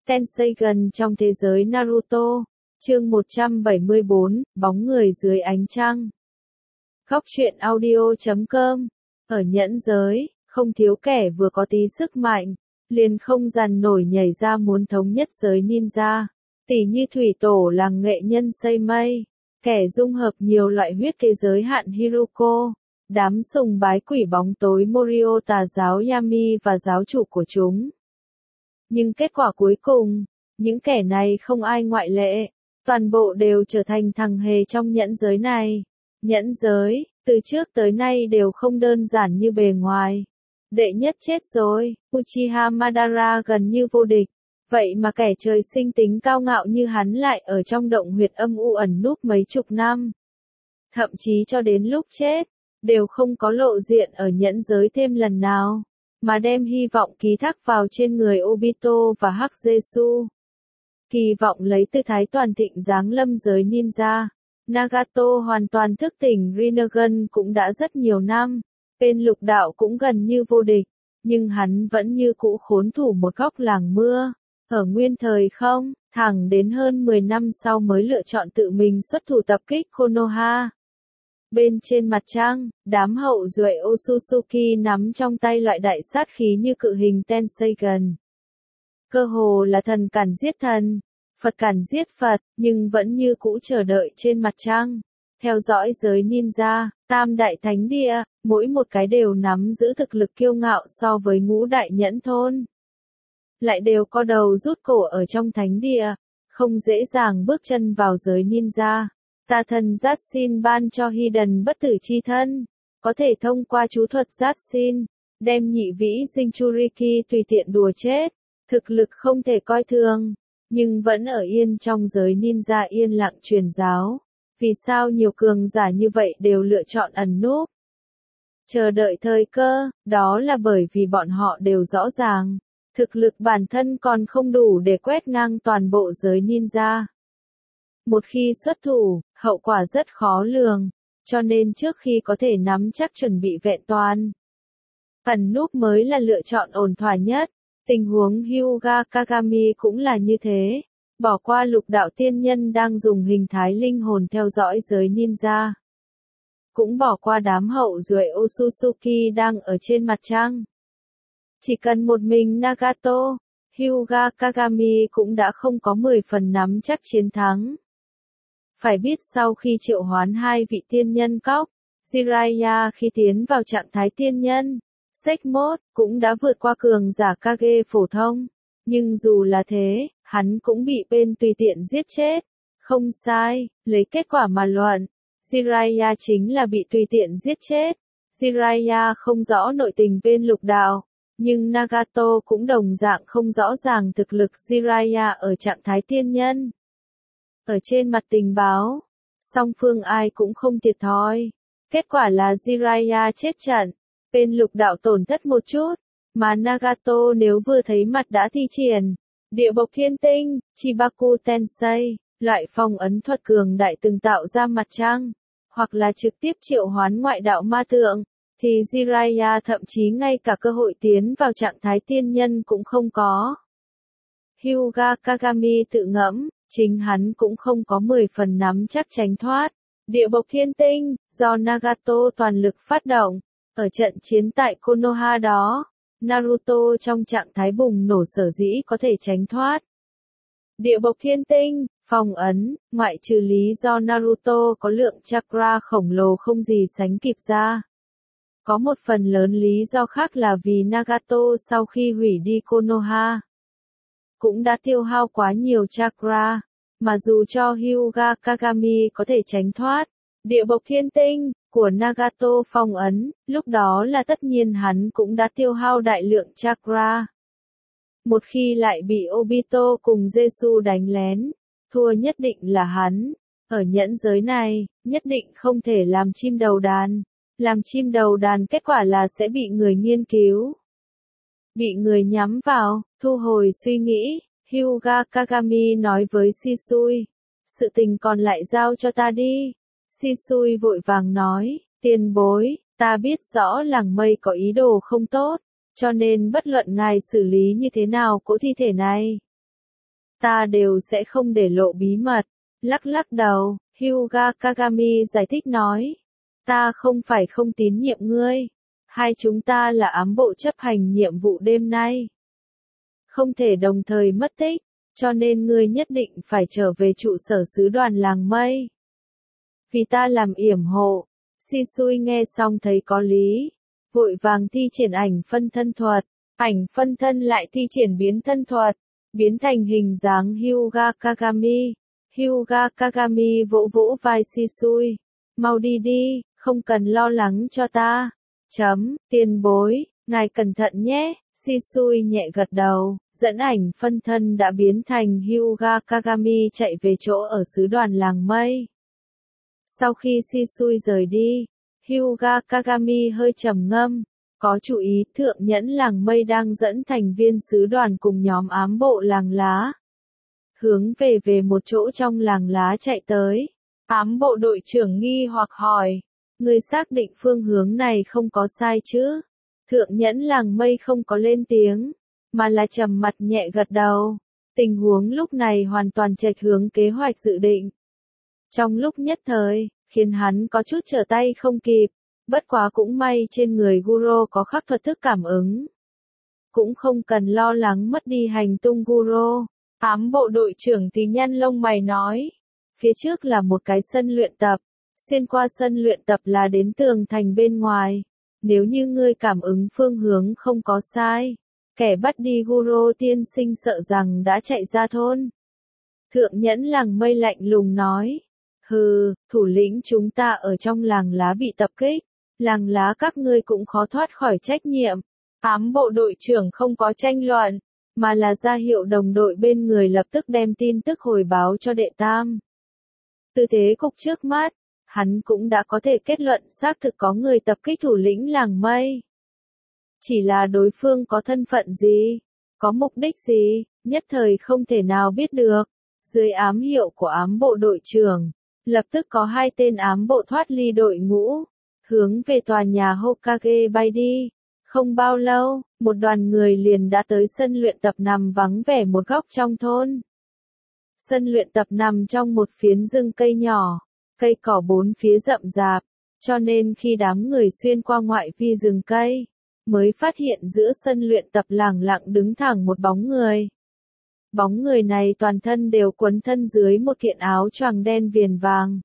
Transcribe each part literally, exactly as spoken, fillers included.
Tenseigan trong thế giới Naruto. Chương một trăm bảy mươi bốn, bóng người dưới ánh trăng. Góc truyện audio chấm com. Ở nhẫn giới, không thiếu kẻ vừa có tí sức mạnh, liền không dằn nổi nhảy ra muốn thống nhất giới ninja. Tỷ như thủy tổ làng nghệ nhân xây mây, kẻ dung hợp nhiều loại huyết kế giới hạn Hiruko, đám sùng bái quỷ bóng tối Morio tà giáo Yami và giáo chủ của chúng. Nhưng kết quả cuối cùng, những kẻ này không ai ngoại lệ, toàn bộ đều trở thành thằng hề trong nhẫn giới này. Nhẫn giới, từ trước tới nay đều không đơn giản như bề ngoài. Đệ nhất chết rồi, Uchiha Madara gần như vô địch. Vậy mà kẻ trời sinh tính cao ngạo như hắn lại ở trong động huyệt âm u ẩn núp mấy chục năm. Thậm chí cho đến lúc chết, đều không có lộ diện ở nhẫn giới thêm lần nào, mà đem hy vọng ký thác vào trên người Obito và Hắc Jesu. Kỳ vọng lấy tư thái toàn thịnh giáng lâm giới ninja. Nagato hoàn toàn thức tỉnh Rinnegan cũng đã rất nhiều năm, bên lục đạo cũng gần như vô địch, nhưng hắn vẫn như cũ khốn thủ một góc làng mưa. Ở nguyên thời không, thẳng đến hơn mười năm sau mới lựa chọn tự mình xuất thủ tập kích Konoha. Bên trên mặt trăng, đám hậu duệ Otsutsuki nắm trong tay loại đại sát khí như cự hình Tenseigan. Cơ hồ là thần cản giết thần, Phật cản giết Phật, nhưng vẫn như cũ chờ đợi trên mặt trăng. Theo dõi giới ninja, tam đại thánh địa, mỗi một cái đều nắm giữ thực lực kiêu ngạo so với ngũ đại nhẫn thôn. Lại đều có đầu rút cổ ở trong thánh địa, không dễ dàng bước chân vào giới ninja. Tà thần Zatsin ban cho Hiden bất tử chi thân, có thể thông qua chú thuật Zatsin, đem nhị vĩ Jinchuriki tùy tiện đùa chết, thực lực không thể coi thường, nhưng vẫn ở yên trong giới ninja yên lặng truyền giáo. Vì sao nhiều cường giả như vậy đều lựa chọn ẩn núp, chờ đợi thời cơ? Đó là bởi vì bọn họ đều rõ ràng, thực lực bản thân còn không đủ để quét ngang toàn bộ giới ninja. Một khi xuất thủ, hậu quả rất khó lường, cho nên trước khi có thể nắm chắc chuẩn bị vẹn toàn, ẩn núp mới là lựa chọn ổn thỏa nhất. Tình huống Hyuga Kagami cũng là như thế, bỏ qua lục đạo tiên nhân đang dùng hình thái linh hồn theo dõi giới ninja. Cũng bỏ qua đám hậu duệ Otsutsuki đang ở trên mặt trăng. Chỉ cần một mình Nagato, Hyuga Kagami cũng đã không có mười phần nắm chắc chiến thắng. Phải biết sau khi triệu hoán hai vị tiên nhân cóc, Jiraiya khi tiến vào trạng thái tiên nhân, Sekmot, cũng đã vượt qua cường giả Kage phổ thông. Nhưng dù là thế, hắn cũng bị bên tùy tiện giết chết. Không sai, lấy kết quả mà luận, Jiraiya chính là bị tùy tiện giết chết. Jiraiya không rõ nội tình bên lục đạo, nhưng Nagato cũng đồng dạng không rõ ràng thực lực Jiraiya ở trạng thái tiên nhân. Ở trên mặt tình báo, song phương ai cũng không thiệt thòi. Kết quả là Jiraiya chết trận, bên lục đạo tổn thất một chút, mà Nagato nếu vừa thấy mặt đã thi triển địa bộc thiên tinh, Chibaku Tensei, loại phong ấn thuật cường đại từng tạo ra mặt trăng, hoặc là trực tiếp triệu hoán ngoại đạo ma tượng, thì Jiraiya thậm chí ngay cả cơ hội tiến vào trạng thái tiên nhân cũng không có. Hyuga Kagami tự ngẫm, chính hắn cũng không có mười phần nắm chắc tránh thoát địa bộc thiên tinh, do Nagato toàn lực phát động. Ở trận chiến tại Konoha đó, Naruto trong trạng thái bùng nổ sở dĩ có thể tránh thoát địa bộc thiên tinh, phong ấn, ngoại trừ lý do Naruto có lượng chakra khổng lồ không gì sánh kịp ra. Có một phần lớn lý do khác là vì Nagato sau khi hủy đi Konoha, cũng đã tiêu hao quá nhiều chakra, mà dù cho Hyuga Kagami có thể tránh thoát địa bộc thiên tinh của Nagato phong ấn, lúc đó là tất nhiên hắn cũng đã tiêu hao đại lượng chakra. Một khi lại bị Obito cùng Jesu đánh lén, thua nhất định là hắn. Ở nhẫn giới này, nhất định không thể làm chim đầu đàn. Làm chim đầu đàn kết quả là sẽ bị người nghiên cứu, bị người nhắm vào. Thu hồi suy nghĩ, Hyuga Kagami nói với Shisui, sự tình còn lại giao cho ta đi. Shisui vội vàng nói, tiền bối, ta biết rõ làng mây có ý đồ không tốt, cho nên bất luận ngài xử lý như thế nào cỗ thi thể này, ta đều sẽ không để lộ bí mật. Lắc lắc đầu, Hyuga Kagami giải thích nói. Ta không phải không tín nhiệm ngươi. Hai chúng ta là ám bộ chấp hành nhiệm vụ đêm nay. Không thể đồng thời mất tích, cho nên ngươi nhất định phải trở về trụ sở sứ đoàn làng mây. Vì ta làm yểm hộ. Shisui nghe xong thấy có lý. Vội vàng thi triển ảnh phân thân thuật. Ảnh phân thân lại thi triển biến thân thuật. Biến thành hình dáng Hyuga Kagami. Hyuga Kagami vỗ vỗ vai Shisui. Mau đi đi, không cần lo lắng cho ta. Chấm, tiền bối, ngài cẩn thận nhé. Shisui nhẹ gật đầu, dẫn ảnh phân thân đã biến thành Hyuga Kagami chạy về chỗ ở sứ đoàn làng mây. Sau khi Shisui rời đi, Hyuga Kagami hơi trầm ngâm, có chú ý thượng nhẫn làng mây đang dẫn thành viên sứ đoàn cùng nhóm ám bộ làng lá. Hướng về về một chỗ trong làng lá chạy tới. Ám bộ đội trưởng nghi hoặc hỏi, người xác định phương hướng này không có sai chứ? Thượng nhẫn làng mây không có lên tiếng, mà là trầm mặt nhẹ gật đầu. Tình huống lúc này hoàn toàn chệch hướng kế hoạch dự định. Trong lúc nhất thời, khiến hắn có chút trở tay không kịp, bất quá cũng may trên người Guro có khắc thuật thức cảm ứng. Cũng không cần lo lắng mất đi hành tung Guro. Ám bộ đội trưởng thì nhăn lông mày nói. Phía trước là một cái sân luyện tập. Xuyên qua sân luyện tập là đến tường thành bên ngoài. Nếu như ngươi cảm ứng phương hướng không có sai, kẻ bắt đi Guro tiên sinh sợ rằng đã chạy ra thôn. Thượng nhẫn làng mây lạnh lùng nói. Hừ, thủ lĩnh chúng ta ở trong làng lá bị tập kích. Làng lá các ngươi cũng khó thoát khỏi trách nhiệm. Ám bộ đội trưởng không có tranh luận, mà là ra hiệu đồng đội bên người lập tức đem tin tức hồi báo cho đệ tam. Từ thế cục trước mắt, hắn cũng đã có thể kết luận xác thực có người tập kích thủ lĩnh làng mây. Chỉ là đối phương có thân phận gì, có mục đích gì, nhất thời không thể nào biết được. Dưới ám hiệu của ám bộ đội trưởng, lập tức có hai tên ám bộ thoát ly đội ngũ, hướng về tòa nhà Hokage bay đi. Không bao lâu, một đoàn người liền đã tới sân luyện tập nằm vắng vẻ một góc trong thôn. Sân luyện tập nằm trong một phiến rừng cây nhỏ, cây cỏ bốn phía rậm rạp, cho nên khi đám người xuyên qua ngoại vi rừng cây, mới phát hiện giữa sân luyện tập lẳng lặng đứng thẳng một bóng người. Bóng người này toàn thân đều quấn thân dưới một kiện áo choàng đen viền vàng.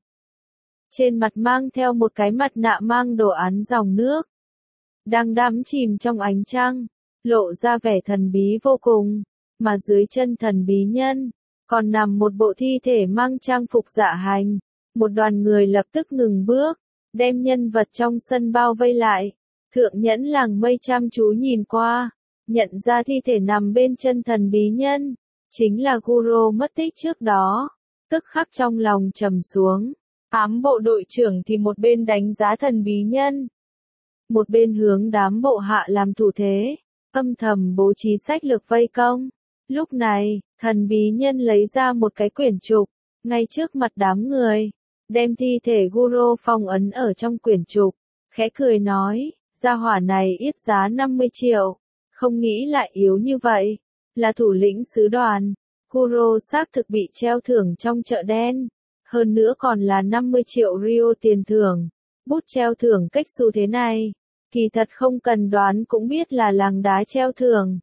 Trên mặt mang theo một cái mặt nạ mang đồ án dòng nước. Đang đắm chìm trong ánh trăng, lộ ra vẻ thần bí vô cùng, mà dưới chân thần bí nhân, còn nằm một bộ thi thể mang trang phục dạ hành. Một đoàn người lập tức ngừng bước, đem nhân vật trong sân bao vây lại. Thượng nhẫn làng mây chăm chú nhìn qua, nhận ra thi thể nằm bên chân thần bí nhân, chính là Guro mất tích trước đó, tức khắc trong lòng trầm xuống. Ám bộ đội trưởng thì một bên đánh giá thần bí nhân, một bên hướng đám bộ hạ làm thủ thế, âm thầm bố trí sách lược vây công. Lúc này, thần bí nhân lấy ra một cái quyển trục, ngay trước mặt đám người, đem thi thể Guro phong ấn ở trong quyển trục, khẽ cười nói, gia hỏa này ít giá năm mươi triệu, không nghĩ lại yếu như vậy, là thủ lĩnh sứ đoàn. Guro xác thực bị treo thưởng trong chợ đen, hơn nữa còn là năm mươi triệu Rio tiền thưởng. Bút treo thưởng cách xu thế này, kỳ thật không cần đoán cũng biết là làng đá treo thưởng.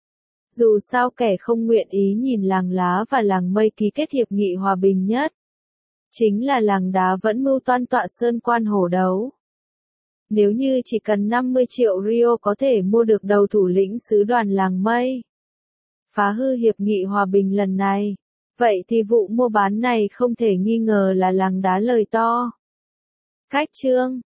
Dù sao kẻ không nguyện ý nhìn làng lá và làng mây ký kết hiệp nghị hòa bình nhất, chính là làng đá vẫn mưu toan tọa sơn quan hổ đấu. Nếu như chỉ cần năm mươi triệu Rio có thể mua được đầu thủ lĩnh sứ đoàn làng mây, phá hư hiệp nghị hòa bình lần này, vậy thì vụ mua bán này không thể nghi ngờ là làng đá lời to. Cách chương